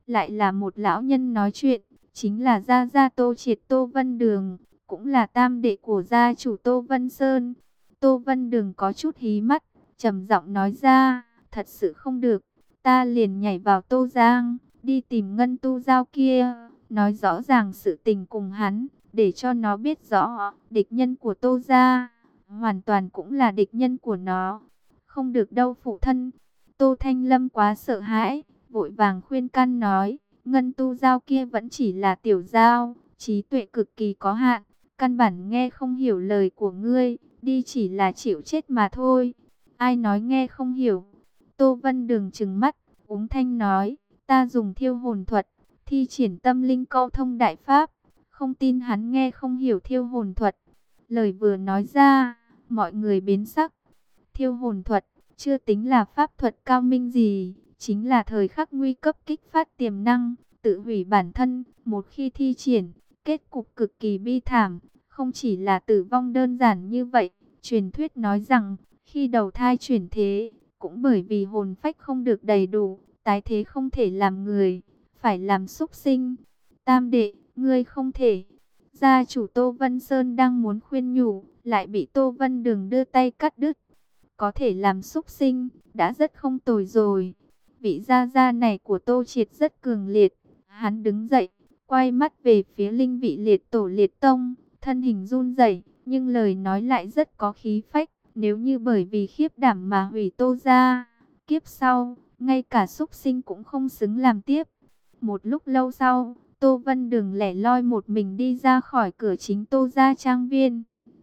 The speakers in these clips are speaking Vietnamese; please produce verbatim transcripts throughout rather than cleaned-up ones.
lại là một lão nhân nói chuyện, chính là gia gia Tô Triệt Tô Vân Đường, cũng là tam đệ của gia chủ Tô Vân Sơn. Tô Vân Đường có chút hí mắt, trầm giọng nói ra, thật sự không được, ta liền nhảy vào Tô Giang, đi tìm Ngân Tu Giao kia, nói rõ ràng sự tình cùng hắn, để cho nó biết rõ, địch nhân của Tô gia, hoàn toàn cũng là địch nhân của nó. Không được đâu phụ thân. Tô Thanh Lâm quá sợ hãi, vội vàng khuyên can nói, Ngân Tu Giao kia vẫn chỉ là tiểu giao, trí tuệ cực kỳ có hạn, căn bản nghe không hiểu lời của ngươi, đi chỉ là chịu chết mà thôi. Ai nói nghe không hiểu? Tô Vân Đường trừng mắt, úng thanh nói, ta dùng thiêu hồn thuật, thi triển tâm linh câu thông đại pháp, không tin hắn nghe không hiểu thiêu hồn thuật. Lời vừa nói ra, mọi người biến sắc. Thiêu hồn thuật, chưa tính là pháp thuật cao minh gì, chính là thời khắc nguy cấp kích phát tiềm năng, tự hủy bản thân, một khi thi triển, kết cục cực kỳ bi thảm, không chỉ là tử vong đơn giản như vậy. Truyền thuyết nói rằng, khi đầu thai chuyển thế, cũng bởi vì hồn phách không được đầy đủ, tái thế không thể làm người, phải làm súc sinh. Tam đệ, ngươi không thể. Gia chủ Tô Vân Sơn đang muốn khuyên nhủ, lại bị Tô Vân Đường đưa tay cắt đứt. Có thể làm súc sinh, đã rất không tồi rồi. Vị gia gia này của Tô Triệt rất cường liệt. Hắn đứng dậy, quay mắt về phía linh vị liệt tổ liệt tông, thân hình run rẩy, nhưng lời nói lại rất có khí phách. Nếu như bởi vì khiếp đảm mà hủy Tô gia, kiếp sau, ngay cả súc sinh cũng không xứng làm tiếp. Một lúc lâu sau, Tô Vân Đường lẻ loi một mình đi ra khỏi cửa chính Tô gia trang viên.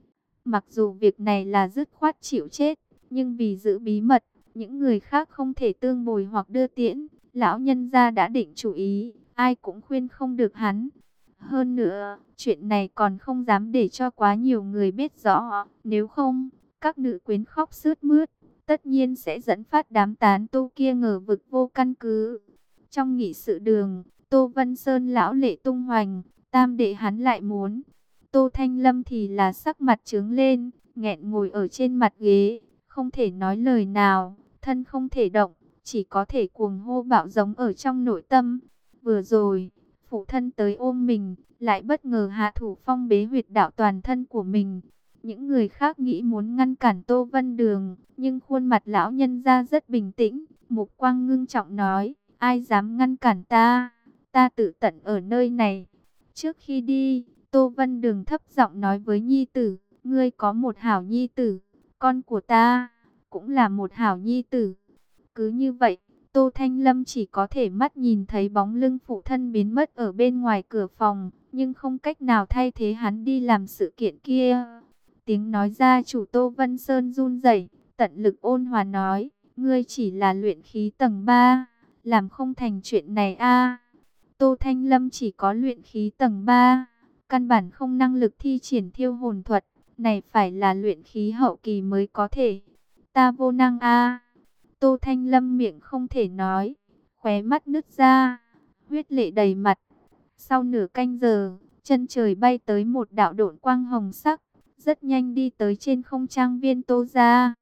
Mặc dù việc này là dứt khoát chịu chết, nhưng vì giữ bí mật, những người khác không thể tương bồi hoặc đưa tiễn. Lão nhân gia đã định chủ ý, ai cũng khuyên không được hắn. Hơn nữa, chuyện này còn không dám để cho quá nhiều người biết rõ. Nếu không, các nữ quyến khóc sướt mướt, tất nhiên sẽ dẫn phát đám tán tu kia ngờ vực vô căn cứ. Trong nghị sự đường, Tô Vân Sơn lão lệ tung hoành, tam đệ hắn lại muốn. Tô Thanh Lâm thì là sắc mặt trướng lên, nghẹn ngồi ở trên mặt ghế, không thể nói lời nào, thân không thể động, chỉ có thể cuồng hô bạo giống ở trong nội tâm. Vừa rồi, phụ thân tới ôm mình, lại bất ngờ hạ thủ phong bế huyệt đạo toàn thân của mình. Những người khác nghĩ muốn ngăn cản Tô Vân Đường, nhưng khuôn mặt lão nhân ra rất bình tĩnh, mục quang ngưng trọng nói, ai dám ngăn cản ta, ta tự tận ở nơi này. Trước khi đi, Tô Vân Đường thấp giọng nói với nhi tử, ngươi có một hảo nhi tử, con của ta cũng là một hảo nhi tử. Cứ như vậy, Tô Thanh Lâm chỉ có thể mắt nhìn thấy bóng lưng phụ thân biến mất ở bên ngoài cửa phòng, nhưng không cách nào thay thế hắn đi làm sự kiện kia. Tiếng nói ra chủ Tô Vân Sơn run rẩy, tận lực ôn hòa nói, ngươi chỉ là luyện khí tầng ba, làm không thành chuyện này a. Tô Thanh Lâm chỉ có luyện khí tầng ba, căn bản không năng lực thi triển thiêu hồn thuật, này phải là luyện khí hậu kỳ mới có thể. Ta vô năng a. Tô Thanh Lâm miệng không thể nói, khóe mắt nứt ra, huyết lệ đầy mặt. Sau nửa canh giờ, chân trời bay tới một đạo độn quang hồng sắc, rất nhanh đi tới trên không trang viên Tô gia.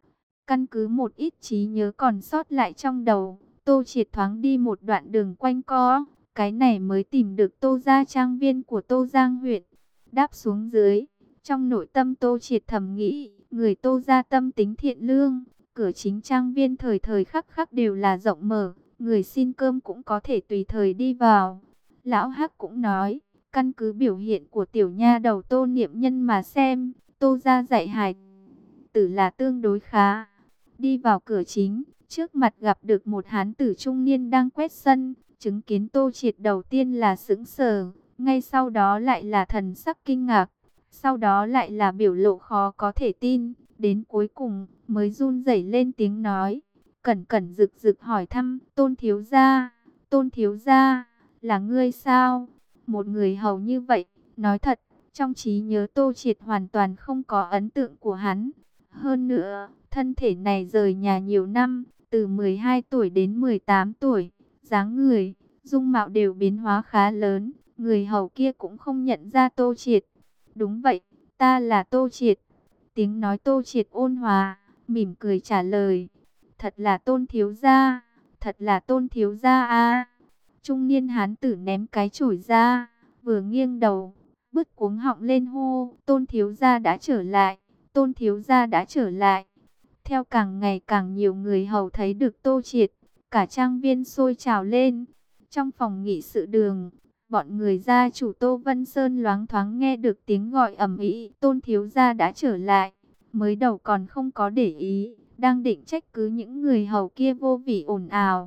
Căn cứ một ít trí nhớ còn sót lại trong đầu, Tô Triệt thoáng đi một đoạn đường quanh co, cái này mới tìm được Tô gia trang viên của Tô Giang huyện. Đáp xuống dưới, trong nội tâm Tô Triệt thầm nghĩ, người Tô gia tâm tính thiện lương, cửa chính trang viên thời thời khắc khắc đều là rộng mở, người xin cơm cũng có thể tùy thời đi vào. Lão Hắc cũng nói, căn cứ biểu hiện của tiểu nha đầu Tô Niệm Nhân mà xem, Tô gia dạy hài tử là tương đối khá. Đi vào cửa chính, trước mặt gặp được một hán tử trung niên đang quét sân, chứng kiến Tô Triệt đầu tiên là sững sờ, ngay sau đó lại là thần sắc kinh ngạc, sau đó lại là biểu lộ khó có thể tin, đến cuối cùng mới run rẩy lên tiếng nói, cẩn cẩn rực rực hỏi thăm, Tôn thiếu gia, Tôn thiếu gia, là ngươi sao? Một người hầu như vậy, nói thật, trong trí nhớ Tô Triệt hoàn toàn không có ấn tượng của hắn. Hơn nữa, thân thể này rời nhà nhiều năm, từ mười hai tuổi đến mười tám tuổi, dáng người, dung mạo đều biến hóa khá lớn, người hầu kia cũng không nhận ra Tô Triệt. Đúng vậy, ta là Tô Triệt. Tiếng nói Tô Triệt ôn hòa, mỉm cười trả lời. Thật là Tôn thiếu gia, thật là Tôn thiếu gia a. Trung niên hán tử ném cái chổi ra, vừa nghiêng đầu, bứt cuống họng lên hô, Tôn thiếu gia đã trở lại, Tôn thiếu gia đã trở lại. Theo càng ngày càng nhiều người hầu thấy được Tô Triệt, cả trang viên sôi trào lên. Trong phòng nghị sự đường, bọn người gia chủ Tô Vân Sơn loáng thoáng nghe được tiếng gọi ầm ĩ, Tôn thiếu gia đã trở lại. Mới đầu còn không có để ý, đang định trách cứ những người hầu kia vô vị ồn ào.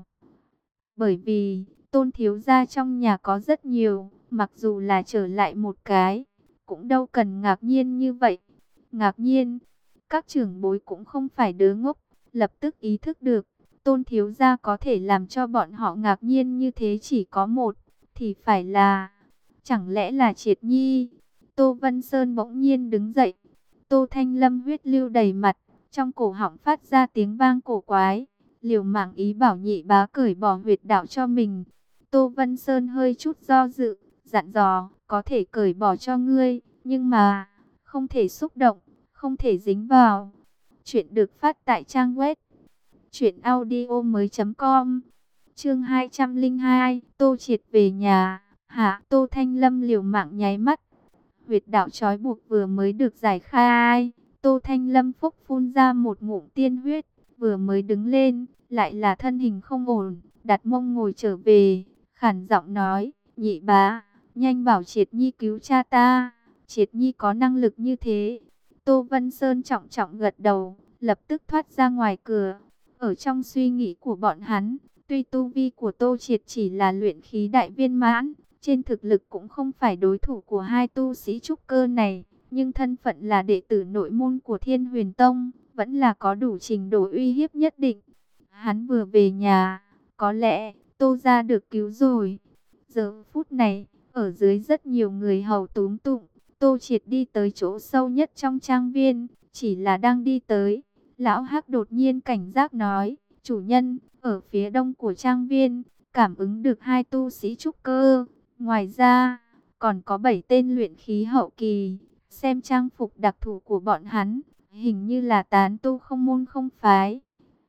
Bởi vì, Tôn thiếu gia trong nhà có rất nhiều, mặc dù là trở lại một cái, cũng đâu cần ngạc nhiên như vậy. Ngạc nhiên, các trưởng bối cũng không phải đứa ngốc, lập tức ý thức được, Tôn thiếu gia có thể làm cho bọn họ ngạc nhiên như thế chỉ có một, thì phải là, chẳng lẽ là Triệt Nhi. Tô Vân Sơn bỗng nhiên đứng dậy, Tô Thanh Lâm huyết lưu đầy mặt, trong cổ họng phát ra tiếng vang cổ quái, liều mạng ý bảo nhị bá cởi bỏ huyệt đạo cho mình. Tô Vân Sơn hơi chút do dự, dặn dò, có thể cởi bỏ cho ngươi, nhưng mà, không thể xúc động, không thể dính vào. Chuyện được phát tại trang web truyện audio mới chấm com. Chương hai trăm lẻ hai, Tô Triệt về nhà. Hạ, Tô Thanh Lâm liều mạng nháy mắt. Huyệt đạo trói buộc vừa mới được giải khai, Tô Thanh Lâm phốc phun ra một ngụm tiên huyết, vừa mới đứng lên, lại là thân hình không ổn, đặt mông ngồi trở về, khản giọng nói, nhị bá, nhanh bảo Triệt Nhi cứu cha ta, Triệt Nhi có năng lực như thế. Tô Vân Sơn trọng trọng gật đầu, lập tức thoát ra ngoài cửa. Ở trong suy nghĩ của bọn hắn, tuy tu vi của Tô Triệt chỉ là luyện khí đại viên mãn, trên thực lực cũng không phải đối thủ của hai tu sĩ trúc cơ này, nhưng thân phận là đệ tử nội môn của Thiên Huyền Tông, vẫn là có đủ trình độ uy hiếp nhất định. Hắn vừa về nhà, có lẽ Tô gia được cứu rồi. Giờ phút này, ở dưới rất nhiều người hầu túm tụng, Tô Triệt đi tới chỗ sâu nhất trong trang viên, chỉ là đang đi tới, lão Hắc đột nhiên cảnh giác nói, chủ nhân, ở phía đông của trang viên, cảm ứng được hai tu sĩ trúc cơ, ngoài ra, còn có bảy tên luyện khí hậu kỳ, xem trang phục đặc thù của bọn hắn, hình như là tán tu không môn không phái.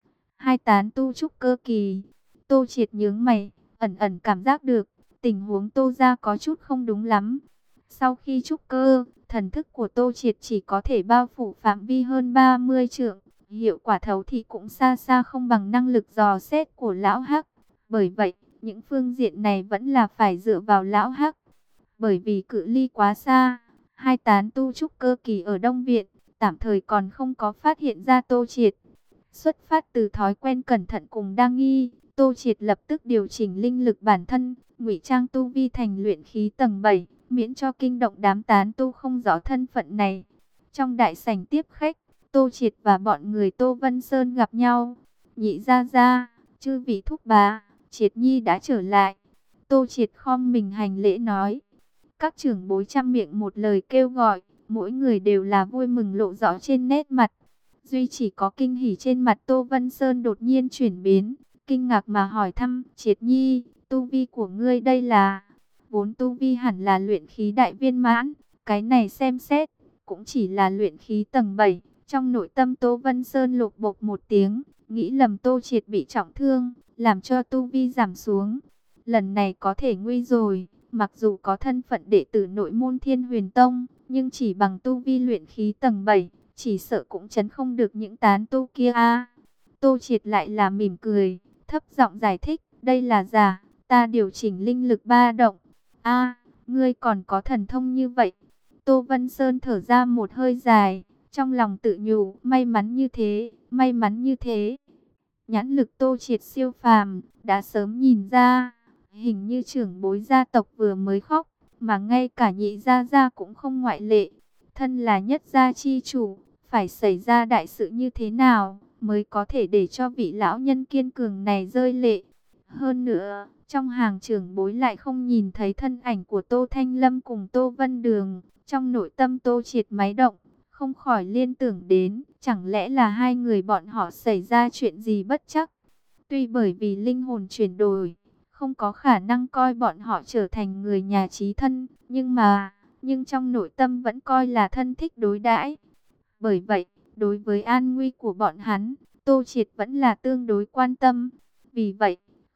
Hai tán tu trúc cơ kỳ. Tô Triệt nhướng mày, ẩn ẩn cảm giác được, tình huống Tô gia có chút không đúng lắm. Sau khi trúc cơ, thần thức của Tô Triệt chỉ có thể bao phủ phạm vi hơn ba mươi trượng, hiệu quả thấu thị cũng xa xa không bằng năng lực dò xét của lão Hắc. Bởi vậy, những phương diện này vẫn là phải dựa vào lão Hắc. Bởi vì cự ly quá xa, hai tán tu trúc cơ kỳ ở Đông Viện, tạm thời còn không có phát hiện ra Tô Triệt. Xuất phát từ thói quen cẩn thận cùng đa nghi, Tô Triệt lập tức điều chỉnh linh lực bản thân, ngụy trang tu vi thành luyện khí tầng bảy, miễn cho kinh động đám tán tu không rõ thân phận này. Trong đại sảnh tiếp khách, Tô Triệt và bọn người Tô Vân Sơn gặp nhau. Nhị gia gia, chư vị thúc bá, Triệt Nhi đã trở lại. Tô Triệt khom mình hành lễ nói. Các trưởng bối trăm miệng một lời kêu gọi, mỗi người đều là vui mừng lộ rõ trên nét mặt. Duy chỉ có kinh hỉ trên mặt Tô Vân Sơn đột nhiên chuyển biến, kinh ngạc mà hỏi thăm, Triệt Nhi, tu vi của ngươi đây là... Vốn tu vi hẳn là luyện khí đại viên mãn, cái này xem xét, cũng chỉ là luyện khí tầng bảy. Trong nội tâm Tô Vân Sơn lục bộc một tiếng, nghĩ lầm Tô Triệt bị trọng thương, làm cho tu vi giảm xuống. Lần này có thể nguy rồi, mặc dù có thân phận đệ tử nội môn Thiên Huyền Tông, nhưng chỉ bằng tu vi luyện khí tầng bảy, chỉ sợ cũng chấn không được những tán tu kia a. Tô Triệt lại là mỉm cười, thấp giọng giải thích, đây là giả, ta điều chỉnh linh lực ba động. A, ngươi còn có thần thông như vậy. Tô Vân Sơn thở ra một hơi dài, trong lòng tự nhủ, may mắn như thế, may mắn như thế. Nhãn lực Tô Triệt siêu phàm, đã sớm nhìn ra, hình như trưởng bối gia tộc vừa mới khóc, mà ngay cả nhị gia gia cũng không ngoại lệ. Thân là nhất gia chi chủ, phải xảy ra đại sự như thế nào, mới có thể để cho vị lão nhân kiên cường này rơi lệ. Hơn nữa, trong hàng trưởng bối lại không nhìn thấy thân ảnh của Tô Thanh Lâm cùng Tô Vân Đường. Trong nội tâm Tô Triệt máy động, không khỏi liên tưởng đến, chẳng lẽ là hai người bọn họ xảy ra chuyện gì bất chắc. Tuy bởi vì linh hồn chuyển đổi, không có khả năng coi bọn họ trở thành người nhà chí thân, nhưng mà, nhưng trong nội tâm vẫn coi là thân thích đối đãi. Bởi vậy, đối với an nguy của bọn hắn, Tô Triệt vẫn là tương đối quan tâm. Vì vậy,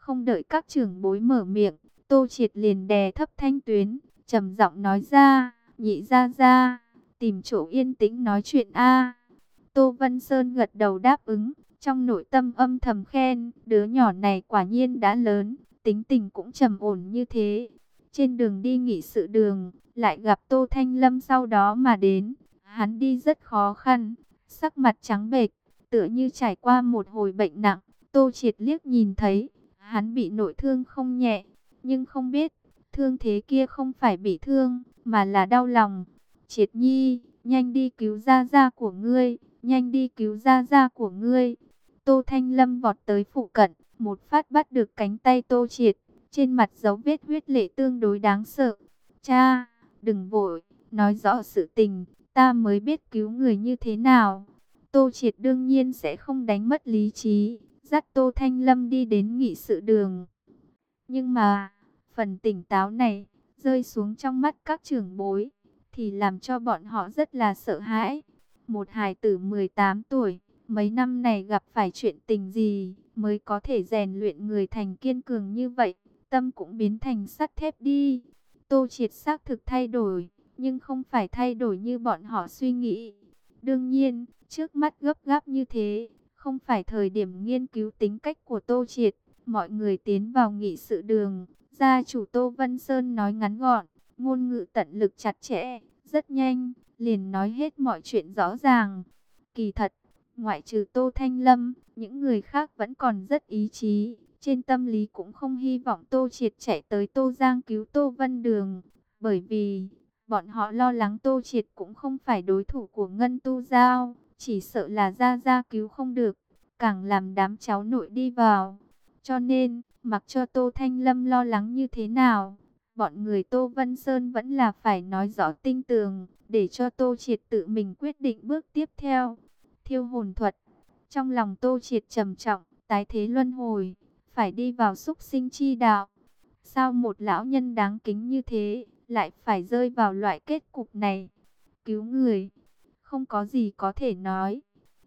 Không đợi các trưởng bối mở miệng, Tô Triệt liền đè thấp thanh tuyến, trầm giọng nói ra, nhị gia gia, tìm chỗ yên tĩnh nói chuyện a. Tô Vân Sơn gật đầu đáp ứng, trong nội tâm âm thầm khen, đứa nhỏ này quả nhiên đã lớn, tính tình cũng trầm ổn như thế. Trên đường đi nghị sự đường, lại gặp Tô Thanh Lâm sau đó mà đến, hắn đi rất khó khăn, sắc mặt trắng bệch, tựa như trải qua một hồi bệnh nặng. Tô Triệt liếc nhìn thấy, hắn bị nội thương không nhẹ, nhưng không biết, thương thế kia không phải bị thương, mà là đau lòng. Triệt Nhi, nhanh đi cứu gia gia của ngươi, nhanh đi cứu gia gia của ngươi. Tô Thanh Lâm vọt tới phụ cận, một phát bắt được cánh tay Tô Triệt, trên mặt dấu vết huyết lệ tương đối đáng sợ. Cha, đừng vội, nói rõ sự tình, ta mới biết cứu người như thế nào. Tô Triệt đương nhiên sẽ không đánh mất lý trí, dắt Tô Thanh Lâm đi đến nghị sự đường. Nhưng mà, phần tỉnh táo này, rơi xuống trong mắt các trưởng bối, thì làm cho bọn họ rất là sợ hãi. Một hài tử mười tám tuổi, mấy năm này gặp phải chuyện tình gì, mới có thể rèn luyện người thành kiên cường như vậy, tâm cũng biến thành sắt thép đi. Tô Triệt xác thực thay đổi, nhưng không phải thay đổi như bọn họ suy nghĩ. Đương nhiên, trước mắt gấp gáp như thế, không phải thời điểm nghiên cứu tính cách của Tô Triệt. Mọi người tiến vào nghị sự đường, gia chủ Tô Vân Sơn nói ngắn gọn, ngôn ngữ tận lực chặt chẽ, rất nhanh, liền nói hết mọi chuyện rõ ràng. Kỳ thật, ngoại trừ Tô Thanh Lâm, những người khác vẫn còn rất ý chí, trên tâm lý cũng không hy vọng Tô Triệt chạy tới Tô Giang cứu Tô Vân Đường, bởi vì bọn họ lo lắng Tô Triệt cũng không phải đối thủ của Ngân Tu Giao, chỉ sợ là Gia Gia cứu không được, càng làm đám cháu nội đi vào. Cho nên, mặc cho Tô Thanh Lâm lo lắng như thế nào, bọn người Tô Vân Sơn vẫn là phải nói rõ tinh tường, để cho Tô Triệt tự mình quyết định bước tiếp theo. Thiêu hồn thuật, trong lòng Tô Triệt trầm trọng, tái thế luân hồi, phải đi vào súc sinh chi đạo. Sao một lão nhân đáng kính như thế, lại phải rơi vào loại kết cục này? Cứu người, không có gì có thể nói.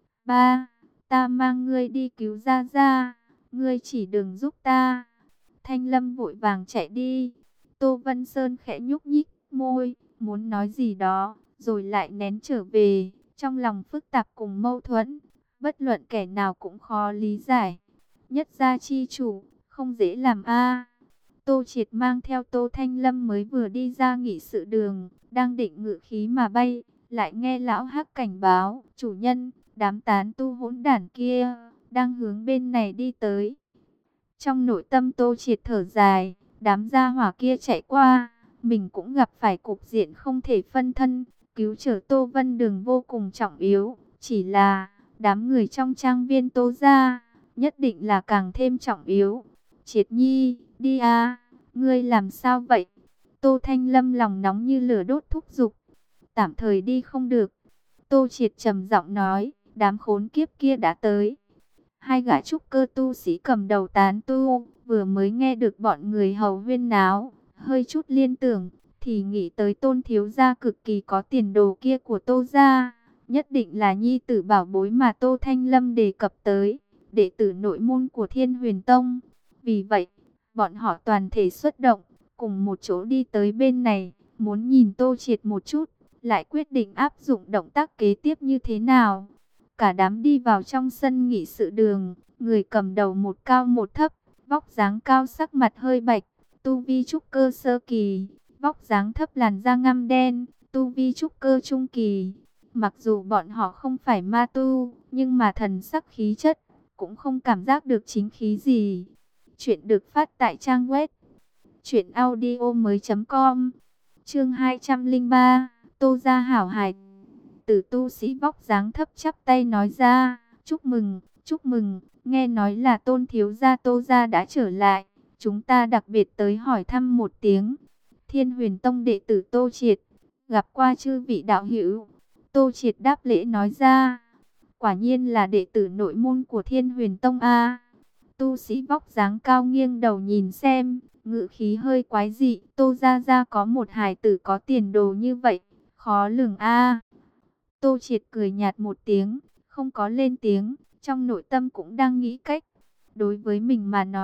Ba, ta mang ngươi đi cứu Gia Gia, ngươi chỉ đừng giúp ta. Thanh Lâm vội vàng chạy đi. Tô Vân Sơn khẽ nhúc nhích môi, muốn nói gì đó, rồi lại nén trở về, trong lòng phức tạp cùng mâu thuẫn, bất luận kẻ nào cũng khó lý giải. Nhất gia chi chủ, không dễ làm a. Tô Triệt mang theo Tô Thanh Lâm mới vừa đi ra nghị sự đường, đang định ngự khí mà bay, lại nghe lão Hắc cảnh báo, chủ nhân, đám tán tu hỗn đản kia đang hướng bên này đi tới. Trong nội tâm Tô Triệt thở dài, đám gia hỏa kia chạy qua, mình cũng gặp phải cục diện không thể phân thân, cứu chữa Tô Vân Đường vô cùng trọng yếu, chỉ là đám người trong trang viên Tô gia nhất định là càng thêm trọng yếu. Triệt Nhi, đi a, ngươi làm sao vậy? Tô Thanh Lâm lòng nóng như lửa đốt thúc giục. Tạm thời đi không được. Tô Triệt trầm giọng nói, đám khốn kiếp kia đã tới. Hai gã trúc cơ tu sĩ cầm đầu tán tu, vừa mới nghe được bọn người hầu huyên náo, hơi chút liên tưởng, thì nghĩ tới Tôn thiếu gia cực kỳ có tiền đồ kia của Tô gia, nhất định là nhi tử bảo bối mà Tô Thanh Lâm đề cập tới, đệ tử nội môn của Thiên Huyền Tông. Vì vậy, bọn họ toàn thể xuất động, cùng một chỗ đi tới bên này, muốn nhìn Tô Triệt một chút, lại quyết định áp dụng động tác kế tiếp như thế nào. Cả đám đi vào trong sân nghị sự đường, người cầm đầu một cao một thấp, vóc dáng cao sắc mặt hơi bạch, tu vi trúc cơ sơ kỳ, vóc dáng thấp làn da ngăm đen, tu vi trúc cơ trung kỳ. Mặc dù bọn họ không phải ma tu, nhưng mà thần sắc khí chất, cũng không cảm giác được chính khí gì. Chuyện được phát tại trang web truyện audio mới chấm com. Chương hai trăm lẻ ba, Tô gia hảo hài. Tử tu sĩ vóc dáng thấp chắp tay nói ra, chúc mừng, chúc mừng, nghe nói là Tôn thiếu gia Tô gia đã trở lại, chúng ta đặc biệt tới hỏi thăm một tiếng. Thiên Huyền Tông đệ tử Tô Triệt, gặp qua chư vị đạo hữu. Tô Triệt đáp lễ nói ra, quả nhiên là đệ tử nội môn của Thiên Huyền Tông a. Tu sĩ vóc dáng cao nghiêng đầu nhìn xem, ngữ khí hơi quái dị, Tô gia gia có một hài tử có tiền đồ như vậy, khó lường a. Tô Triệt cười nhạt một tiếng, không có lên tiếng, trong nội tâm cũng đang nghĩ cách. Đối với mình mà nói,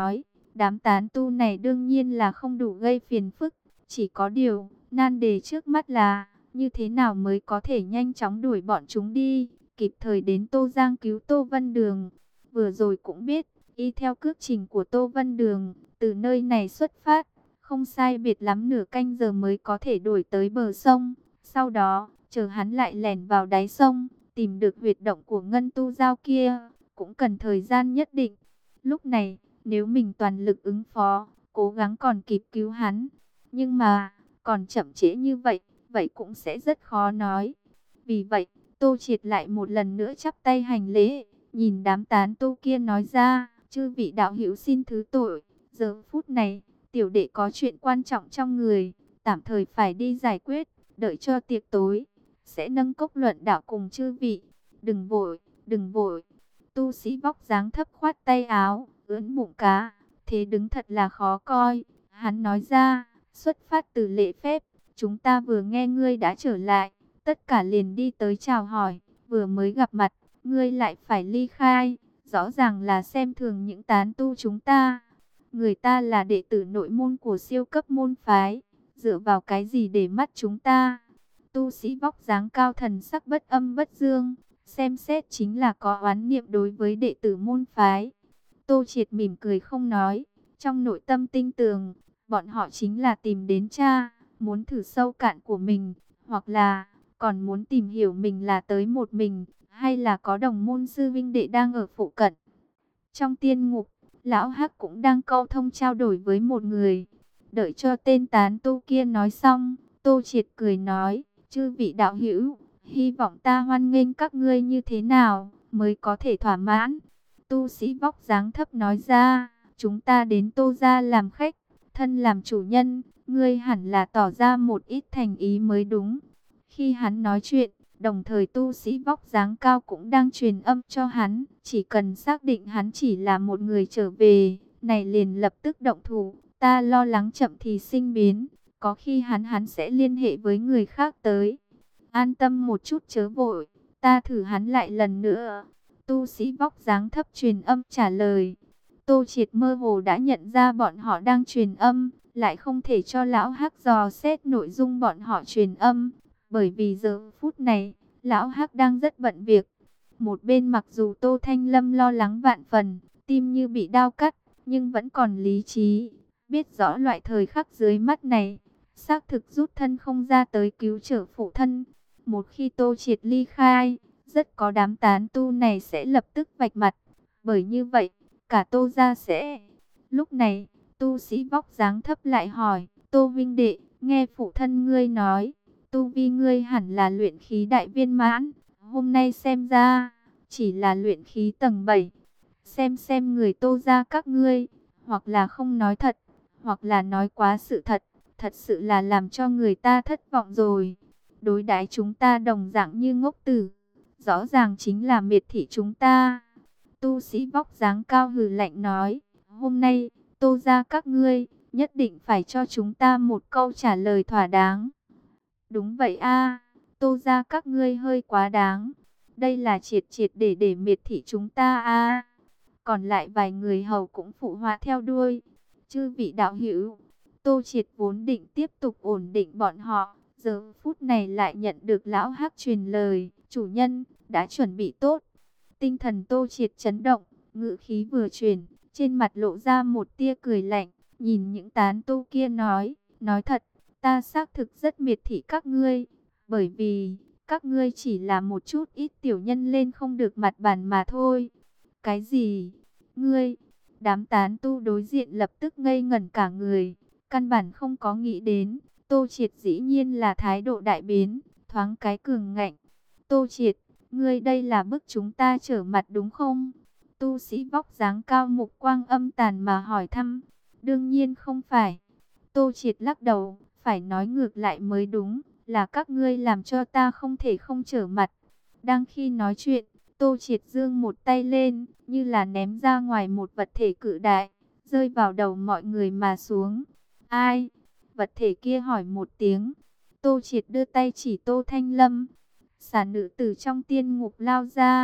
Đám tán tu này đương nhiên là không đủ gây phiền phức. Chỉ có điều, nan đề trước mắt là, như thế nào mới có thể nhanh chóng đuổi bọn chúng đi, kịp thời đến Tô Giang cứu Tô Vân Đường. Vừa rồi cũng biết, y theo cước trình của Tô Vân Đường, từ nơi này xuất phát, không sai biệt lắm nửa canh giờ mới có thể đuổi tới bờ sông. Sau đó, chờ hắn lại lẻn vào đáy sông, tìm được huyệt động của ngân tu dao kia, cũng cần thời gian nhất định. Lúc này, nếu mình toàn lực ứng phó, cố gắng còn kịp cứu hắn. Nhưng mà, còn chậm trễ như vậy, vậy cũng sẽ rất khó nói. Vì vậy, Tô Triệt lại một lần nữa chắp tay hành lễ, nhìn đám tán tu kia nói ra, chư vị đạo hữu xin thứ tội. Giờ phút này, tiểu đệ có chuyện quan trọng trong người, tạm thời phải đi giải quyết, đợi cho tiệc tối, sẽ nâng cốc luận đạo cùng chư vị. Đừng vội, đừng vội. Tu sĩ vóc dáng thấp khoát tay áo, ưỡn bụng cá, thế đứng thật là khó coi. Hắn nói ra, xuất phát từ lễ phép, chúng ta vừa nghe ngươi đã trở lại, tất cả liền đi tới chào hỏi, vừa mới gặp mặt, ngươi lại phải ly khai, rõ ràng là xem thường những tán tu chúng ta. Người ta là đệ tử nội môn của siêu cấp môn phái, dựa vào cái gì để mắt chúng ta? Tu sĩ vóc dáng cao thần sắc bất âm bất dương, xem xét chính là có oán niệm đối với đệ tử môn phái. Tô Triệt mỉm cười không nói, trong nội tâm tinh tường, bọn họ chính là tìm đến cha, muốn thử sâu cạn của mình, hoặc là còn muốn tìm hiểu mình là tới một mình, hay là có đồng môn sư vinh đệ đang ở phụ cận. Trong tiên ngục, Lão Hắc cũng đang câu thông trao đổi với một người. Đợi cho tên tán tu kia nói xong, Tô Triệt cười nói, chư vị đạo hữu, hy vọng ta hoan nghênh các ngươi như thế nào, mới có thể thỏa mãn. Tu sĩ vóc dáng thấp nói ra, chúng ta đến Tô gia làm khách, thân làm chủ nhân, ngươi hẳn là tỏ ra một ít thành ý mới đúng. Khi hắn nói chuyện, đồng thời tu sĩ vóc dáng cao cũng đang truyền âm cho hắn, chỉ cần xác định hắn chỉ là một người trở về, này liền lập tức động thủ, ta lo lắng chậm thì sinh biến, có khi hắn hắn sẽ liên hệ với người khác tới. An tâm một chút chớ vội, ta thử hắn lại lần nữa. Tu sĩ vóc dáng thấp truyền âm trả lời. Tô Triệt mơ hồ đã nhận ra bọn họ đang truyền âm, lại không thể cho Lão Hắc dò xét nội dung bọn họ truyền âm, bởi vì giờ phút này, Lão Hắc đang rất bận việc. Một bên mặc dù Tô Thanh Lâm lo lắng vạn phần, tim như bị đao cắt, nhưng vẫn còn lý trí, biết rõ loại thời khắc dưới mắt này, xác thực rút thân không ra tới cứu trợ phụ thân. Một khi Tô Triệt ly khai, rất có đám tán tu này sẽ lập tức vạch mặt, bởi như vậy, cả Tô gia sẽ. Lúc này, tu sĩ vóc dáng thấp lại hỏi, Tô Vinh Đệ, nghe phụ thân ngươi nói, tu vi ngươi hẳn là luyện khí đại viên mãn, hôm nay xem ra, chỉ là luyện khí tầng bảy. Xem xem người Tô gia các ngươi, hoặc là không nói thật, hoặc là nói quá sự thật, thật sự là làm cho người ta thất vọng rồi. Đối đãi chúng ta đồng dạng như ngốc tử, rõ ràng chính là miệt thị chúng ta. Tu sĩ vóc dáng cao hừ lạnh nói, hôm nay, Tô gia các ngươi, nhất định phải cho chúng ta một câu trả lời thỏa đáng. Đúng vậy a, Tô gia các ngươi hơi quá đáng. Đây là triệt triệt để để miệt thị chúng ta a. Còn lại vài người hầu cũng phụ họa theo đuôi. Chư vị đạo hữu, Tô Triệt vốn định tiếp tục ổn định bọn họ, giờ phút này lại nhận được Lão Hắc truyền lời, chủ nhân đã chuẩn bị tốt. Tinh thần Tô Triệt chấn động, ngữ khí vừa chuyển, trên mặt lộ ra một tia cười lạnh, nhìn những tán tu kia nói, nói thật, ta xác thực rất miệt thị các ngươi, bởi vì các ngươi chỉ là một chút ít tiểu nhân lên không được mặt bàn mà thôi. Cái gì? Ngươi? Đám tán tu đối diện lập tức ngây ngẩn cả người, căn bản không có nghĩ đến, Tô Triệt dĩ nhiên là thái độ đại biến, thoáng cái cường ngạnh. Tô Triệt, ngươi đây là bức chúng ta trở mặt đúng không? Tu sĩ vóc dáng cao mục quang âm tàn mà hỏi thăm. Đương nhiên không phải. Tô Triệt lắc đầu, phải nói ngược lại mới đúng, là các ngươi làm cho ta không thể không trở mặt. Đang khi nói chuyện, Tô Triệt giương một tay lên, như là ném ra ngoài một vật thể cự đại, rơi vào đầu mọi người mà xuống. Ai? Vật thể kia hỏi một tiếng. Tô Triệt đưa tay chỉ Tô Thanh Lâm. Xà nữ từ trong tiên ngục lao ra,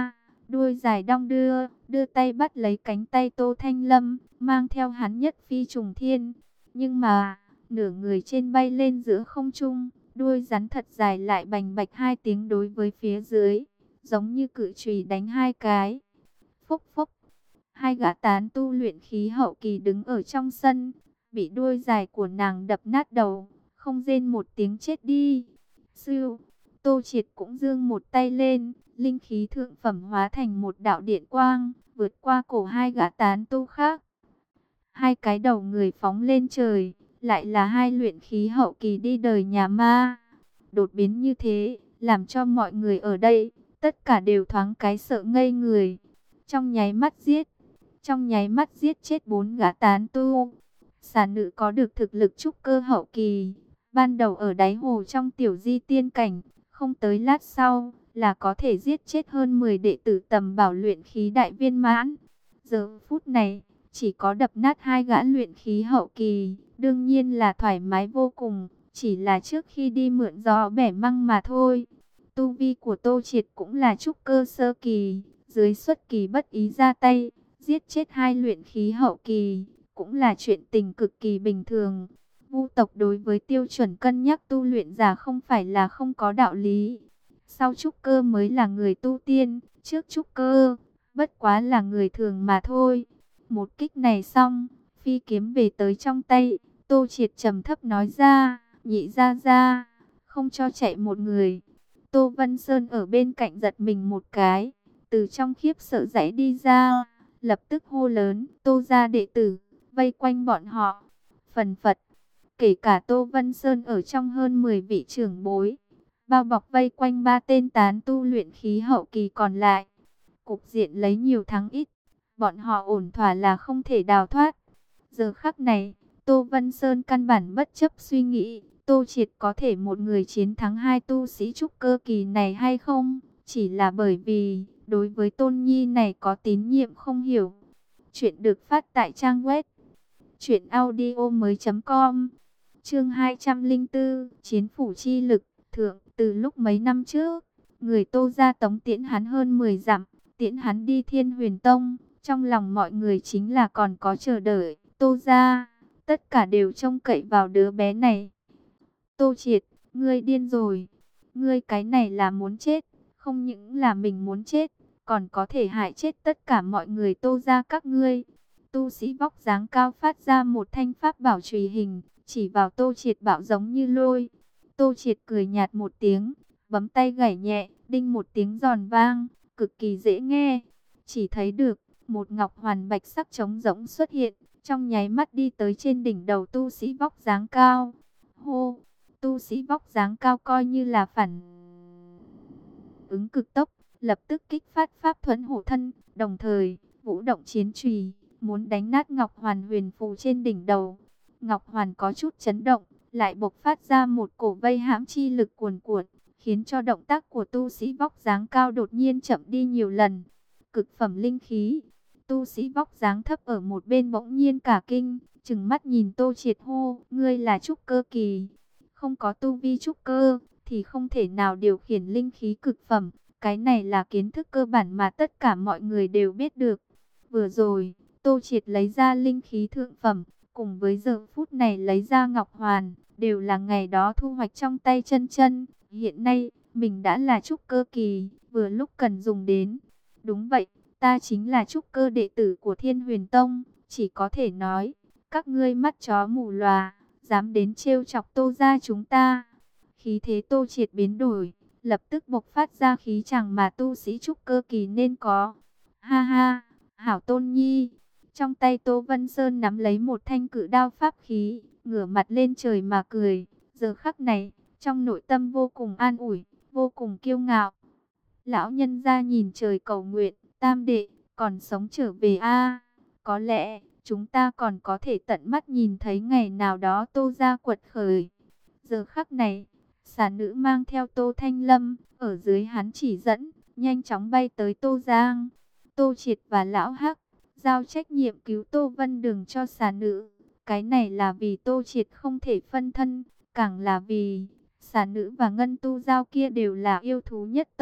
đuôi dài đong đưa, đưa tay bắt lấy cánh tay Tô Thanh Lâm, mang theo hắn nhất phi trùng thiên. Nhưng mà, nửa người trên bay lên giữa không trung, đuôi rắn thật dài lại bành bạch hai tiếng đối với phía dưới, giống như cự chùy đánh hai cái. Phốc phốc, hai gã tán tu luyện khí hậu kỳ đứng ở trong sân, bị đuôi dài của nàng đập nát đầu, không rên một tiếng chết đi. Sư, Tô Triệt cũng giương một tay lên, linh khí thượng phẩm hóa thành một đạo điện quang, vượt qua cổ hai gã tán tu khác. Hai cái đầu người phóng lên trời, lại là hai luyện khí hậu kỳ đi đời nhà ma. Đột biến như thế, làm cho mọi người ở đây, tất cả đều thoáng cái sợ ngây người. Trong nháy mắt giết, trong nháy mắt giết chết bốn gã tán tu. Xà nữ có được thực lực trúc cơ hậu kỳ, ban đầu ở đáy hồ trong tiểu di tiên cảnh, không tới lát sau là có thể giết chết hơn mười đệ tử tầm bảo luyện khí đại viên mãn. Giờ phút này, chỉ có đập nát hai gã luyện khí hậu kỳ, đương nhiên là thoải mái vô cùng, chỉ là trước khi đi mượn gió bẻ măng mà thôi. Tu vi của Tô Triệt cũng là trúc cơ sơ kỳ, dưới xuất kỳ bất ý ra tay, giết chết hai luyện khí hậu kỳ, cũng là chuyện tình cực kỳ bình thường. Vu tộc đối với tiêu chuẩn cân nhắc tu luyện giả không phải là không có đạo lý. Sau trúc cơ mới là người tu tiên, trước trúc cơ, bất quá là người thường mà thôi. Một kích này xong, phi kiếm về tới trong tay, Tô Triệt trầm thấp nói ra, nhị ra ra, không cho chạy một người. Tô Vân Sơn ở bên cạnh giật mình một cái, từ trong khiếp sợ giãy đi ra, lập tức hô lớn, Tô gia đệ tử, vây quanh bọn họ. Phần phật, kể cả Tô Vân Sơn ở trong hơn mười vị trưởng bối, bao bọc vây quanh ba tên tán tu luyện khí hậu kỳ còn lại. Cục diện lấy nhiều thắng ít, bọn họ ổn thỏa là không thể đào thoát. Giờ khắc này, Tô Vân Sơn căn bản bất chấp suy nghĩ, Tô Triệt có thể một người chiến thắng hai tu sĩ trúc cơ kỳ này hay không, chỉ là bởi vì đối với Tôn Nhi này có tín nhiệm không hiểu. Chuyện được phát tại trang web truyện audio mới.com. Chương hai trăm lẻ bốn, Chiến phủ chi lực. Thượng, từ lúc mấy năm trước, người Tô gia tống tiễn hắn hơn mười dặm, tiễn hắn đi Thiên Huyền Tông, trong lòng mọi người chính là còn có chờ đợi. Tô gia, tất cả đều trông cậy vào đứa bé này. Tô Triệt, ngươi điên rồi, ngươi cái này là muốn chết, không những là mình muốn chết, còn có thể hại chết tất cả mọi người Tô gia các ngươi. Tu sĩ vóc dáng cao phát ra một thanh pháp bảo chùy hình, chỉ vào Tô Triệt bảo giống như lôi. Tô Triệt cười nhạt một tiếng, bấm tay gảy nhẹ, đinh một tiếng giòn vang, cực kỳ dễ nghe. Chỉ thấy được, một ngọc hoàn bạch sắc trống rỗng xuất hiện, trong nháy mắt đi tới trên đỉnh đầu tu sĩ vóc dáng cao. Hô, tu sĩ vóc dáng cao coi như là phản ứng cực tốc, lập tức kích phát pháp thuẫn hộ thân, đồng thời vũ động chiến chùy, muốn đánh nát ngọc hoàn huyền phù trên đỉnh đầu. Ngọc hoàn có chút chấn động, lại bộc phát ra một cổ vây hãm chi lực cuồn cuộn, khiến cho động tác của tu sĩ vóc dáng cao đột nhiên chậm đi nhiều lần. Cực phẩm linh khí, tu sĩ vóc dáng thấp ở một bên bỗng nhiên cả kinh, trừng mắt nhìn Tô Triệt hô, ngươi là trúc cơ kỳ, không có tu vi trúc cơ thì không thể nào điều khiển linh khí cực phẩm. Cái này là kiến thức cơ bản mà tất cả mọi người đều biết được. Vừa rồi, Tô Triệt lấy ra linh khí thượng phẩm, cùng với giờ phút này lấy ra ngọc hoàn, đều là ngày đó thu hoạch trong tay chân chân. Hiện nay, mình đã là trúc cơ kỳ, vừa lúc cần dùng đến. Đúng vậy, ta chính là trúc cơ đệ tử của Thiên Huyền Tông, chỉ có thể nói, các ngươi mắt chó mù lòa, dám đến trêu chọc Tô gia chúng ta. Khí thế Tô Triệt biến đổi, lập tức bộc phát ra khí chàng mà tu sĩ trúc cơ kỳ nên có. Ha ha, hảo Tôn Nhi. Trong tay Tô Vân Sơn nắm lấy một thanh cự đao pháp khí, ngửa mặt lên trời mà cười. Giờ khắc này, trong nội tâm vô cùng an ủi, vô cùng kiêu ngạo. Lão nhân ra nhìn trời cầu nguyện, tam đệ, còn sống trở về a, có lẽ, chúng ta còn có thể tận mắt nhìn thấy ngày nào đó Tô gia quật khởi. Giờ khắc này, xà nữ mang theo Tô Thanh Lâm, ở dưới hắn chỉ dẫn, nhanh chóng bay tới Tô Giang. Tô Triệt và Lão Hắc giao trách nhiệm cứu Tô Vân Đường cho xà nữ. Cái này là vì Tô Triệt không thể phân thân, càng là vì xà nữ và ngân tu giao kia đều là yêu thú nhất tộc.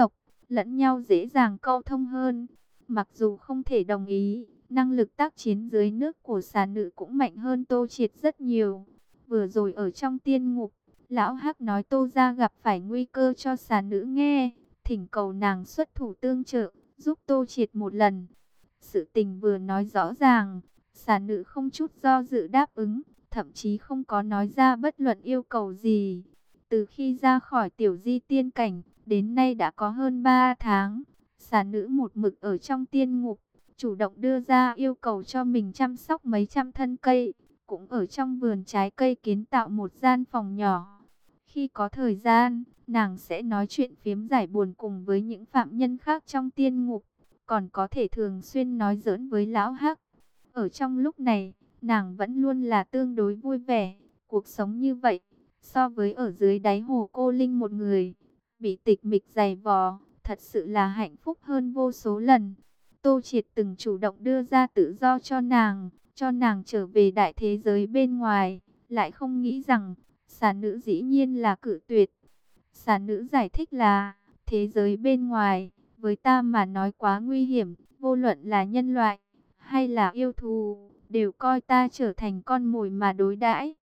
lẫn nhau dễ dàng câu thông hơn. Mặc dù không thể đồng ý, năng lực tác chiến dưới nước của xà nữ cũng mạnh hơn Tô Triệt rất nhiều. Vừa rồi ở trong tiên ngục, Lão Hắc nói Tô gia gặp phải nguy cơ cho xà nữ nghe, thỉnh cầu nàng xuất thủ tương trợ, giúp Tô Triệt một lần. Sự tình vừa nói rõ ràng, xà nữ không chút do dự đáp ứng, thậm chí không có nói ra bất luận yêu cầu gì. Từ khi ra khỏi tiểu di tiên cảnh, đến nay đã có hơn ba tháng, xà nữ một mực ở trong tiên ngục, chủ động đưa ra yêu cầu cho mình chăm sóc mấy trăm thân cây, cũng ở trong vườn trái cây kiến tạo một gian phòng nhỏ. Khi có thời gian, nàng sẽ nói chuyện phiếm giải buồn cùng với những phạm nhân khác trong tiên ngục, còn có thể thường xuyên nói giỡn với Lão Hắc. Ở trong lúc này, nàng vẫn luôn là tương đối vui vẻ. Cuộc sống như vậy, so với ở dưới đáy hồ cô linh một người, bị tịch mịch dày vò, thật sự là hạnh phúc hơn vô số lần. Tô Triệt từng chủ động đưa ra tự do cho nàng, cho nàng trở về đại thế giới bên ngoài, lại không nghĩ rằng xà nữ dĩ nhiên là cự tuyệt. Xà nữ giải thích là, thế giới bên ngoài, với ta mà nói quá nguy hiểm, vô luận là nhân loại, hay là yêu thú, đều coi ta trở thành con mồi mà đối đãi.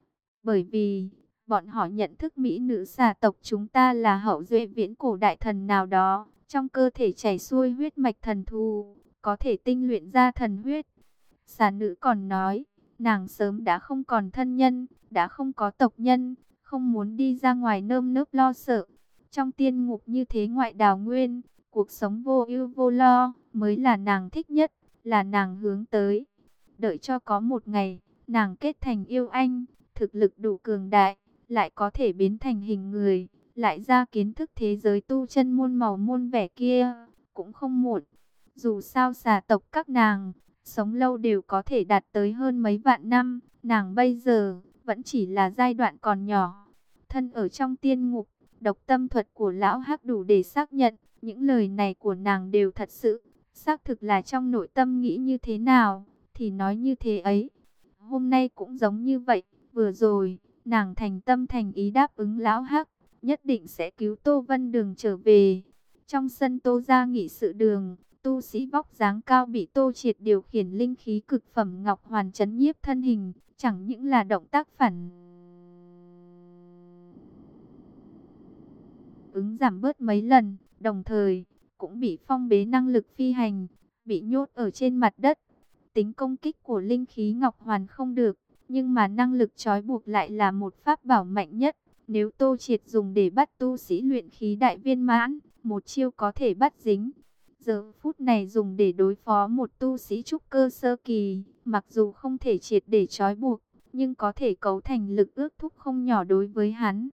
Bởi vì, bọn họ nhận thức mỹ nữ xà tộc chúng ta là hậu duệ viễn cổ đại thần nào đó, trong cơ thể chảy xuôi huyết mạch thần thù, có thể tinh luyện ra thần huyết. Xà nữ còn nói, nàng sớm đã không còn thân nhân, đã không có tộc nhân, không muốn đi ra ngoài nơm nớp lo sợ. Trong tiên ngục như thế ngoại đào nguyên, cuộc sống vô ưu vô lo, mới là nàng thích nhất, là nàng hướng tới. Đợi cho có một ngày, nàng kết thành yêu anh, thực lực đủ cường đại, lại có thể biến thành hình người, lại ra kiến thức thế giới tu chân muôn màu muôn vẻ kia, cũng không muộn. Dù sao xà tộc các nàng, sống lâu đều có thể đạt tới hơn mấy vạn năm, nàng bây giờ, vẫn chỉ là giai đoạn còn nhỏ. Thân ở trong tiên ngục, độc tâm thuật của Lão Hắc đủ để xác nhận, những lời này của nàng đều thật sự, xác thực là trong nội tâm nghĩ như thế nào, thì nói như thế ấy. Hôm nay cũng giống như vậy, vừa rồi, nàng thành tâm thành ý đáp ứng Lão Hắc, nhất định sẽ cứu Tô Vân Đường trở về. Trong sân Tô gia nghị sự đường, tu sĩ vóc dáng cao bị Tô Triệt điều khiển linh khí cực phẩm ngọc hoàn chấn nhiếp thân hình, chẳng những là động tác phản ứng giảm bớt mấy lần, đồng thời cũng bị phong bế năng lực phi hành, bị nhốt ở trên mặt đất. Tính công kích của linh khí ngọc hoàn không được, nhưng mà năng lực trói buộc lại là một pháp bảo mạnh nhất. Nếu Tô Triệt dùng để bắt tu sĩ luyện khí đại viên mãn, một chiêu có thể bắt dính. Giờ phút này dùng để đối phó một tu sĩ trúc cơ sơ kỳ, mặc dù không thể triệt để trói buộc, nhưng có thể cấu thành lực ước thúc không nhỏ đối với hắn.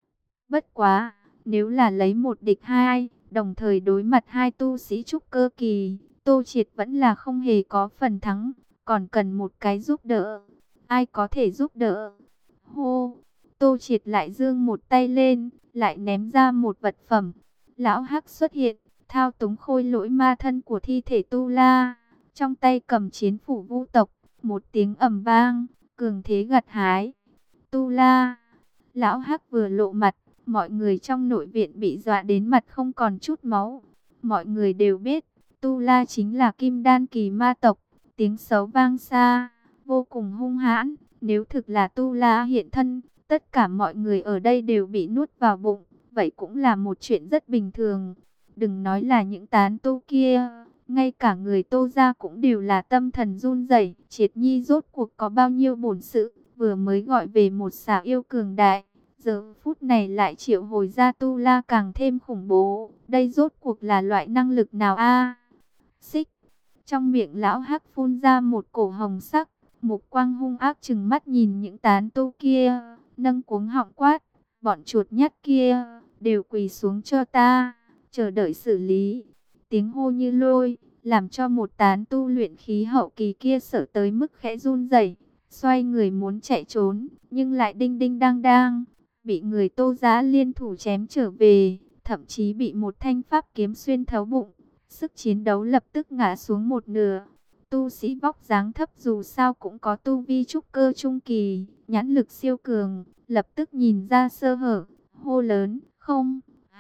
Bất quá, nếu là lấy một địch hai, đồng thời đối mặt hai tu sĩ trúc cơ kỳ, Tô Triệt vẫn là không hề có phần thắng, còn cần một cái giúp đỡ. Ai có thể giúp đỡ? Hô! Tô Triệt lại giương một tay lên, lại ném ra một vật phẩm. Lão Hắc xuất hiện, thao túng khôi lỗi ma thân của thi thể Tu La, trong tay cầm chiến phủ vu tộc, một tiếng ầm vang, cường thế gặt hái. Tu La! Lão Hắc vừa lộ mặt, mọi người trong nội viện bị dọa đến mặt không còn chút máu. Mọi người đều biết, Tu La chính là kim đan kỳ ma tộc, tiếng xấu vang xa, vô cùng hung hãn. Nếu thực là Tu La hiện thân, tất cả mọi người ở đây đều bị nuốt vào bụng, vậy cũng là một chuyện rất bình thường. Đừng nói là những tán tu kia, ngay cả người Tô gia cũng đều là tâm thần run rẩy. Triệt Nhi rốt cuộc có bao nhiêu bổn sự, vừa mới gọi về một xà yêu cường đại, giờ phút này lại triệu hồi ra Tu La càng thêm khủng bố. Đây rốt cuộc là loại năng lực nào a? Xích. Trong miệng Lão Hắc phun ra một cổ hồng sắc, mục quang hung ác trừng mắt nhìn những tán tu kia, nâng cuống họng quát, bọn chuột nhắt kia, đều quỳ xuống cho ta, chờ đợi xử lý. Tiếng hô như lôi, làm cho một tán tu luyện khí hậu kỳ kia sợ tới mức khẽ run rẩy, xoay người muốn chạy trốn, nhưng lại đinh đinh đang đang, bị người Tô gia liên thủ chém trở về, thậm chí bị một thanh pháp kiếm xuyên thấu bụng, sức chiến đấu lập tức ngã xuống một nửa. Tu sĩ vóc dáng thấp dù sao cũng có tu vi trúc cơ trung kỳ, nhãn lực siêu cường, lập tức nhìn ra sơ hở, hô lớn, không,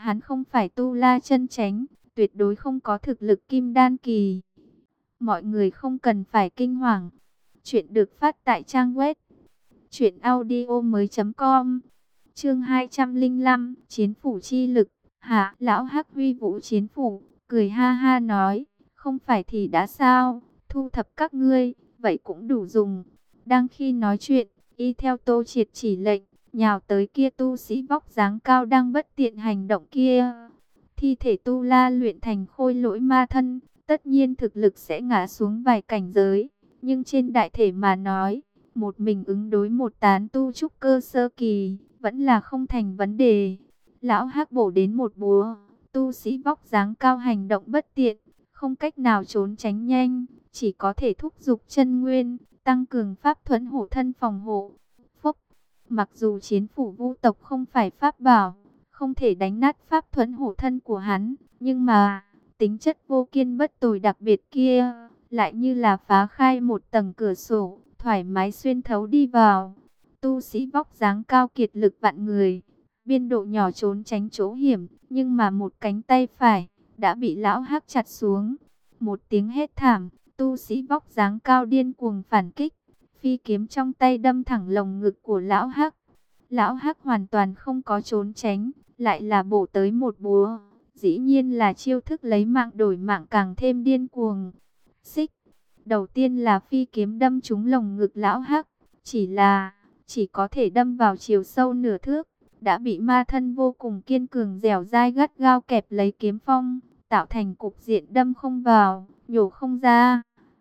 Hắn không phải tu la chân chánh, tuyệt đối không có thực lực kim đan kỳ. Mọi người không cần phải kinh hoàng. Chuyện được phát tại trang web truyện audio mới chấm com. Chương hai trăm lẻ năm, Chiến phủ chi lực. Hả? Lão Hắc huy vũ chiến phủ, cười ha ha nói, không phải thì đã sao, thu thập các ngươi, vậy cũng đủ dùng. Đang khi nói chuyện, y theo Tô Triệt chỉ lệnh, nhào tới kia tu sĩ vóc dáng cao đang bất tiện hành động kia. Thi thể tu la luyện thành khôi lỗi ma thân, tất nhiên thực lực sẽ ngã xuống vài cảnh giới, nhưng trên đại thể mà nói, một mình ứng đối một tán tu trúc cơ sơ kỳ, vẫn là không thành vấn đề. Lão Hắc bổ đến một búa, tu sĩ vóc dáng cao hành động bất tiện, không cách nào trốn tránh nhanh, chỉ có thể thúc giục chân nguyên, tăng cường pháp thuẫn hộ thân phòng hộ. Phúc, mặc dù chiến phủ vu tộc không phải pháp bảo, không thể đánh nát pháp thuẫn hộ thân của hắn, nhưng mà tính chất vô kiên bất tồi đặc biệt kia, lại như là phá khai một tầng cửa sổ, thoải mái xuyên thấu đi vào. Tu sĩ vóc dáng cao kiệt lực vạn người, biên độ nhỏ trốn tránh chỗ hiểm, nhưng mà một cánh tay phải đã bị lão Hắc chặt xuống. Một tiếng hét thảm, tu sĩ vóc dáng cao điên cuồng phản kích, phi kiếm trong tay đâm thẳng lồng ngực của lão Hắc. Lão Hắc hoàn toàn không có trốn tránh, lại là bổ tới một búa. Dĩ nhiên là chiêu thức lấy mạng đổi mạng càng thêm điên cuồng. Xích, đầu tiên là phi kiếm đâm trúng lồng ngực lão Hắc, chỉ là chỉ có thể đâm vào chiều sâu nửa thước, đã bị ma thân vô cùng kiên cường dẻo dai gắt gao kẹp lấy kiếm phong, tạo thành cục diện đâm không vào, nhổ không ra.